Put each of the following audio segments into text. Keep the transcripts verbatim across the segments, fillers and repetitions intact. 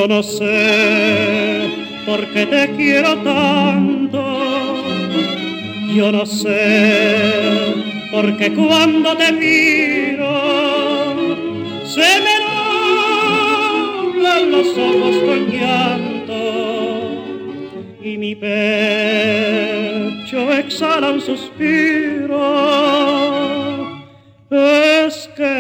Yo no sé por qué te quiero tanto, yo no sé por qué cuando te miro se me nublan los ojos con llanto y mi pecho exhala un suspiro. Es que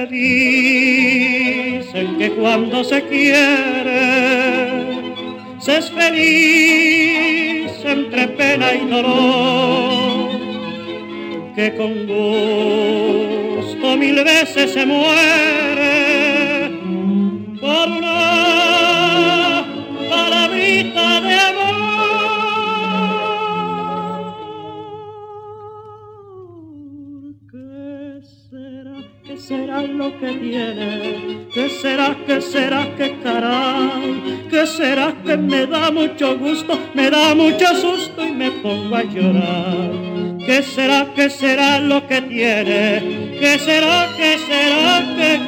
dicen que cuando se quiere se es feliz entre pena y dolor, que con gusto mil veces se muere por una palabrita de amor. ¿Qué será? ¿Qué será lo que tiene? ¿Qué será? ¿Qué será? ¿Qué caray? ¿Qué será? Que me da mucho gusto, me da mucho susto y me pongo a llorar. ¿Qué será? ¿Qué será lo que tiene? ¿Qué será? ¿Qué será? ¿Qué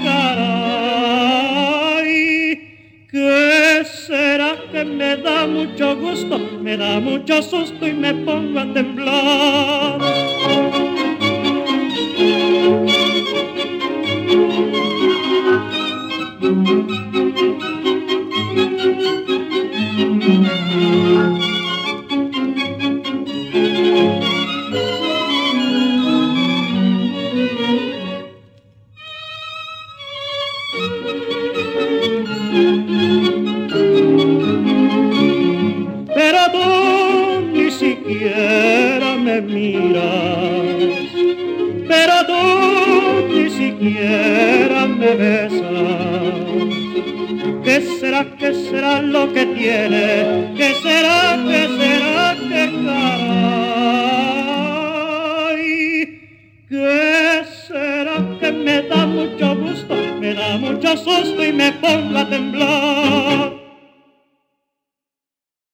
caray? ¿Qué será? Que me da mucho gusto, me da mucho susto y me pongo a temblar. Pero tú ni siquiera me miras, pero tú ni siquiera me besas. ¿Qué será? ¿Qué será lo que tiene? ¿Qué será? ¿Qué será? ¿Qué caray? ¿Qué será? Que me da mucho gusto, me da mucho susto y me pongo a temblar.